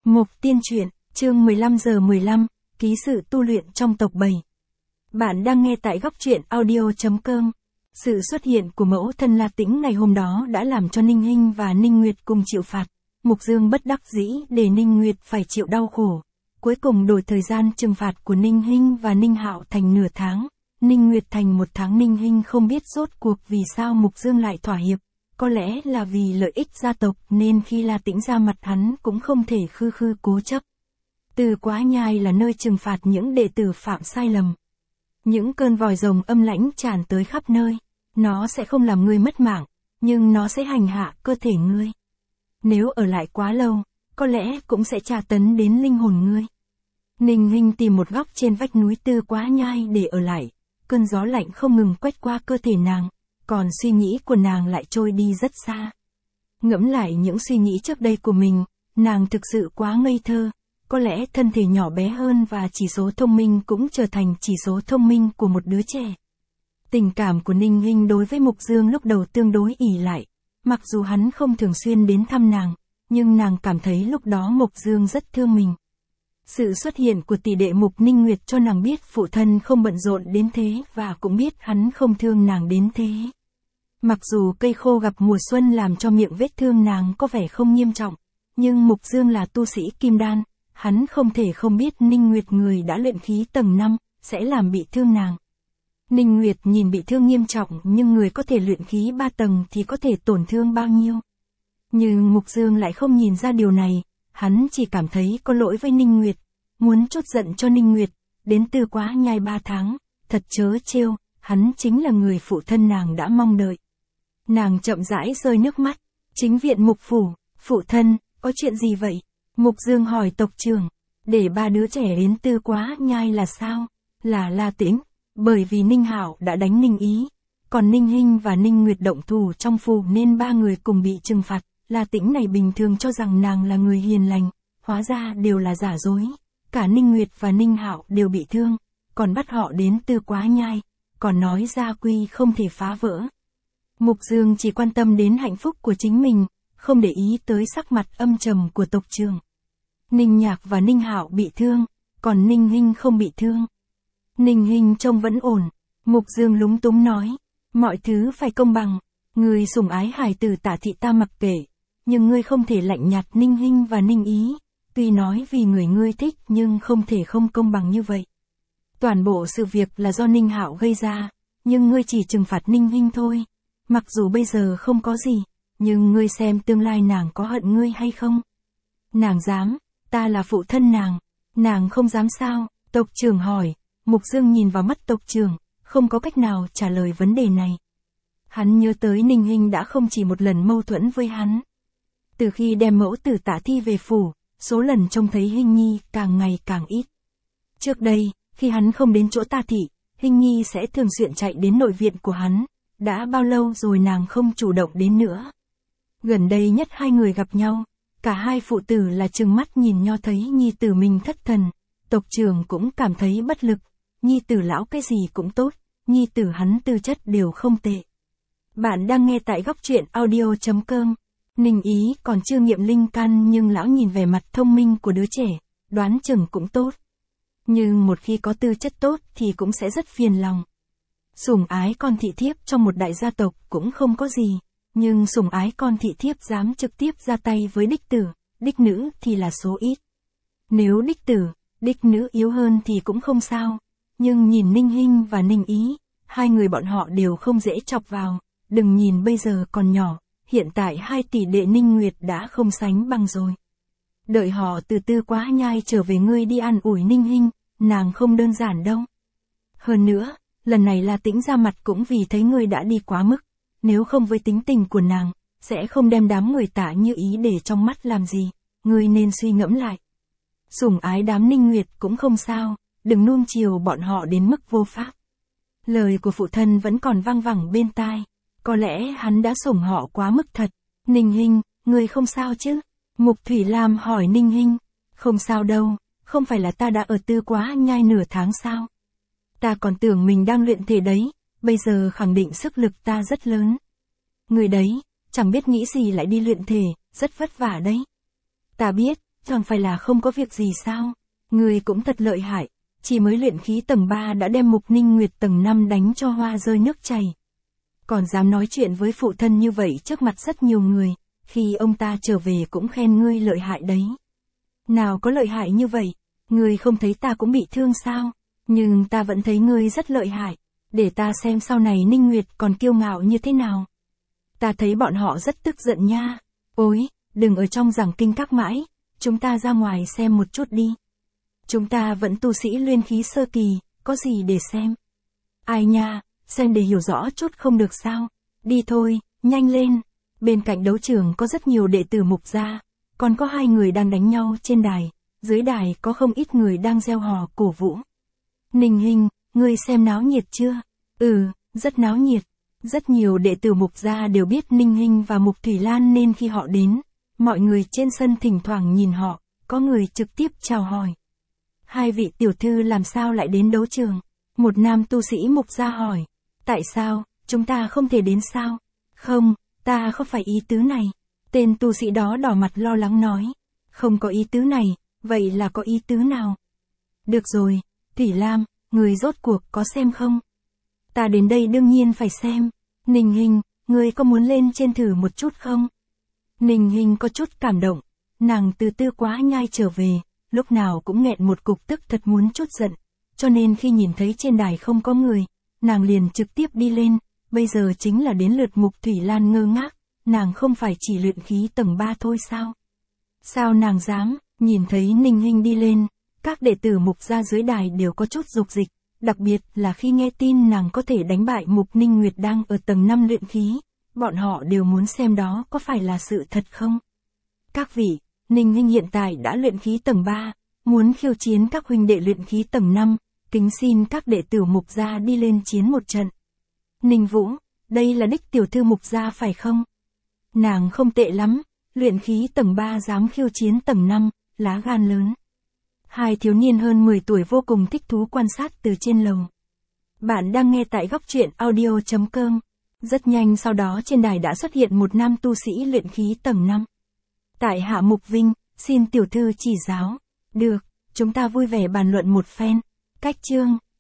Mục Tiên Truyện, chương 15 giờ 15, ký sự tu luyện trong tộc Bầy. Bạn đang nghe tại góc truyện audio.com. Sự xuất hiện của mẫu thân La Tĩnh ngày hôm đó đã làm cho Ninh Hinh và Ninh Nguyệt cùng chịu phạt. Mục Dương bất đắc dĩ để Ninh Nguyệt phải chịu đau khổ. Cuối cùng đổi thời gian trừng phạt của Ninh Hinh và Ninh Hạo thành nửa tháng. Ninh Nguyệt thành 1 tháng. Ninh Hinh không biết rốt cuộc vì sao Mục Dương lại thỏa hiệp. Có lẽ là vì lợi ích gia tộc nên khi La Tĩnh ra mặt hắn cũng không thể khư khư cố chấp. Từ Quá Nhai là nơi trừng phạt những đệ tử phạm sai lầm. Những cơn vòi rồng âm lãnh tràn tới khắp nơi. Nó sẽ không làm ngươi mất mạng, nhưng nó sẽ hành hạ cơ thể ngươi. Nếu ở lại quá lâu, có lẽ cũng sẽ tra tấn đến linh hồn ngươi. Ninh Hinh tìm một góc trên vách núi Từ Quá Nhai để ở lại. Cơn gió lạnh không ngừng quét qua cơ thể nàng, còn suy nghĩ của nàng lại trôi đi rất xa. Ngẫm lại những suy nghĩ trước đây của mình, nàng thực sự quá ngây thơ. Có lẽ thân thể nhỏ bé hơn và chỉ số thông minh cũng trở thành chỉ số thông minh của một đứa trẻ. Tình cảm của Ninh Hinh đối với Mục Dương lúc đầu tương đối ỷ lại. Mặc dù hắn không thường xuyên đến thăm nàng, nhưng nàng cảm thấy lúc đó Mục Dương rất thương mình. Sự xuất hiện của tỷ đệ Mục Ninh Nguyệt cho nàng biết phụ thân không bận rộn đến thế và cũng biết hắn không thương nàng đến thế. Mặc dù cây khô gặp mùa xuân làm cho miệng vết thương nàng có vẻ không nghiêm trọng, nhưng Mục Dương là tu sĩ kim đan, hắn không thể không biết Ninh Nguyệt người đã luyện khí tầng 5, sẽ làm bị thương nàng. Ninh Nguyệt nhìn bị thương nghiêm trọng nhưng người có thể luyện khí 3 tầng thì có thể tổn thương bao nhiêu. Nhưng Mục Dương lại không nhìn ra điều này, hắn chỉ cảm thấy có lỗi với Ninh Nguyệt, muốn trút giận cho Ninh Nguyệt, đến Từ Quá Nhai 3 tháng, thật trớ trêu, hắn chính là người phụ thân nàng đã mong đợi. Nàng chậm rãi rơi nước mắt, chính viện Mục phủ, phụ thân, có chuyện gì vậy? Mục Dương hỏi tộc trưởng, để 3 đứa trẻ đến Từ Quá Nhai là sao? Là La Tĩnh, bởi vì Ninh Hạo đã đánh Ninh Ý, còn Ninh Hinh và Ninh Nguyệt động thủ trong phủ nên 3 người cùng bị trừng phạt. La Tĩnh này bình thường cho rằng nàng là người hiền lành, hóa ra đều là giả dối. Cả Ninh Nguyệt và Ninh Hạo đều bị thương, còn bắt họ đến Từ Quá Nhai, còn nói gia quy không thể phá vỡ. Mục Dương chỉ quan tâm đến hạnh phúc của chính mình, không để ý tới sắc mặt âm trầm của tộc trưởng. Ninh Nhạc và Ninh Hạo bị thương, còn Ninh Hinh không bị thương. Ninh Hinh trông vẫn ổn. Mục Dương lúng túng nói, mọi thứ phải công bằng, người sủng ái hài tử Tả thị ta mặc kệ, nhưng ngươi không thể lạnh nhạt Ninh Hinh và Ninh Ý, tuy nói vì người ngươi thích nhưng không thể không công bằng như vậy. Toàn bộ sự việc là do Ninh Hạo gây ra, nhưng ngươi chỉ trừng phạt Ninh Hinh thôi. Mặc dù bây giờ không có gì, nhưng ngươi xem tương lai nàng có hận ngươi hay không? Nàng dám, ta là phụ thân nàng không dám sao? Tộc trưởng hỏi. Mục Dương nhìn vào mắt tộc trưởng, không có cách nào trả lời vấn đề này. Hắn nhớ tới Ninh Hinh đã không chỉ một lần mâu thuẫn với hắn. Từ khi đem mẫu tử Tả thi về phủ, số lần trông thấy Hinh Nhi càng ngày càng ít. Trước đây, khi hắn không đến chỗ Tả thị, Hinh Nhi sẽ thường xuyên chạy đến nội viện của hắn. Đã bao lâu rồi nàng không chủ động đến nữa. Gần đây nhất 2 người gặp nhau, cả hai phụ tử là trừng mắt nhìn nhau thấy nhi tử mình thất thần. Tộc trưởng cũng cảm thấy bất lực. Nhi tử lão cái gì cũng tốt, nhi tử hắn tư chất đều không tệ. Bạn đang nghe tại góc truyện audio.com. Ninh Ý còn chưa nghiệm linh căn nhưng lão nhìn vẻ mặt thông minh của đứa trẻ, đoán chừng cũng tốt. Nhưng một khi có tư chất tốt thì cũng sẽ rất phiền lòng. Sủng ái con thị thiếp trong một đại gia tộc cũng không có gì, nhưng sủng ái con thị thiếp dám trực tiếp ra tay với đích tử, đích nữ thì là số ít. Nếu đích tử, đích nữ yếu hơn thì cũng không sao. Nhưng nhìn Ninh Hinh và Ninh Ý, 2 người bọn họ đều không dễ chọc vào, đừng nhìn bây giờ còn nhỏ, hiện tại 2 tỷ đệ Ninh Nguyệt đã không sánh bằng rồi. Đợi họ từ Từ Quá Nhai trở về ngươi đi an ủi Ninh Hinh, nàng không đơn giản đâu. Hơn nữa, lần này La Tĩnh ra mặt cũng vì thấy ngươi đã đi quá mức, nếu không với tính tình của nàng, sẽ không đem đám người Tả Như Ý để trong mắt làm gì, ngươi nên suy ngẫm lại. Sủng ái đám Ninh Nguyệt cũng không sao. Đừng nuông chiều bọn họ đến mức vô pháp. Lời của phụ thân vẫn còn vang vẳng bên tai. Có lẽ hắn đã sủng họ quá mức thật. Ninh Hinh, người không sao chứ? Mục Thủy Lam hỏi Ninh Hinh. Không sao đâu, không phải là ta đã ở Từ Quá Nhai nửa tháng sao? Ta còn tưởng mình đang luyện thể đấy, bây giờ khẳng định sức lực ta rất lớn. Người đấy, chẳng biết nghĩ gì lại đi luyện thể, rất vất vả đấy. Ta biết, chẳng phải là không có việc gì sao? Người cũng thật lợi hại, chỉ mới luyện khí tầng 3 đã đem Mục Ninh Nguyệt tầng 5 đánh cho hoa rơi nước chảy. Còn dám nói chuyện với phụ thân như vậy trước mặt rất nhiều người, khi ông ta trở về cũng khen ngươi lợi hại đấy. Nào có lợi hại như vậy, ngươi không thấy ta cũng bị thương sao? Nhưng ta vẫn thấy ngươi rất lợi hại, để ta xem sau này Ninh Nguyệt còn kiêu ngạo như thế nào. Ta thấy bọn họ rất tức giận nha. Ôi, đừng ở trong giảng kinh các mãi, chúng ta ra ngoài xem một chút đi. Chúng ta vẫn tu sĩ luyện khí sơ kỳ, có gì để xem? Ai nha, xem để hiểu rõ chút không được sao? Đi thôi, nhanh lên. Bên cạnh đấu trường có rất nhiều đệ tử Mục gia, còn có 2 người đang đánh nhau trên đài, dưới đài có không ít người đang reo hò cổ vũ. Ninh Hinh, ngươi xem náo nhiệt chưa? Ừ, rất náo nhiệt. Rất nhiều đệ tử Mục gia đều biết Ninh Hinh và Mục Thủy Lan nên khi họ đến, mọi người trên sân thỉnh thoảng nhìn họ, có người trực tiếp chào hỏi. 2 vị tiểu thư làm sao lại đến đấu trường? Một nam tu sĩ Mục gia hỏi. Tại sao, chúng ta không thể đến sao? Không, ta không phải ý tứ này. Tên tu sĩ đó đỏ mặt lo lắng nói. Không có ý tứ này, vậy là có ý tứ nào? Được rồi, Thủy Lam, người rốt cuộc có xem không? Ta đến đây đương nhiên phải xem. Ninh Hinh, ngươi có muốn lên trên thử một chút không? Ninh Hinh có chút cảm động, nàng từ Tư Quá Nhai trở về, lúc nào cũng nghẹn một cục tức thật muốn chút giận, cho nên khi nhìn thấy trên đài không có người, nàng liền trực tiếp đi lên, bây giờ chính là đến lượt Mục Thủy Lan ngơ ngác, nàng không phải chỉ luyện khí tầng 3 thôi sao? Sao nàng dám? Nhìn thấy Ninh Hinh đi lên, các đệ tử Mục gia dưới đài đều có chút dục dịch, đặc biệt là khi nghe tin nàng có thể đánh bại Mục Ninh Nguyệt đang ở tầng 5 luyện khí, bọn họ đều muốn xem đó có phải là sự thật không. Các vị, Ninh Hinh hiện tại đã luyện khí tầng 3, muốn khiêu chiến các huynh đệ luyện khí tầng 5, kính xin các đệ tử Mục gia đi lên chiến một trận. Ninh Vũ, đây là đích tiểu thư Mục gia phải không? Nàng không tệ lắm, luyện khí tầng 3 dám khiêu chiến tầng 5, lá gan lớn. 2 thiếu niên hơn 10 tuổi vô cùng thích thú quan sát từ trên lầu. Bạn đang nghe tại góc truyện audio.com. Rất nhanh sau đó trên đài đã xuất hiện một nam tu sĩ luyện khí tầng 5. Tại hạ Mục Vinh, xin tiểu thư chỉ giáo. Được, chúng ta vui vẻ bàn luận một phen. Cách chương.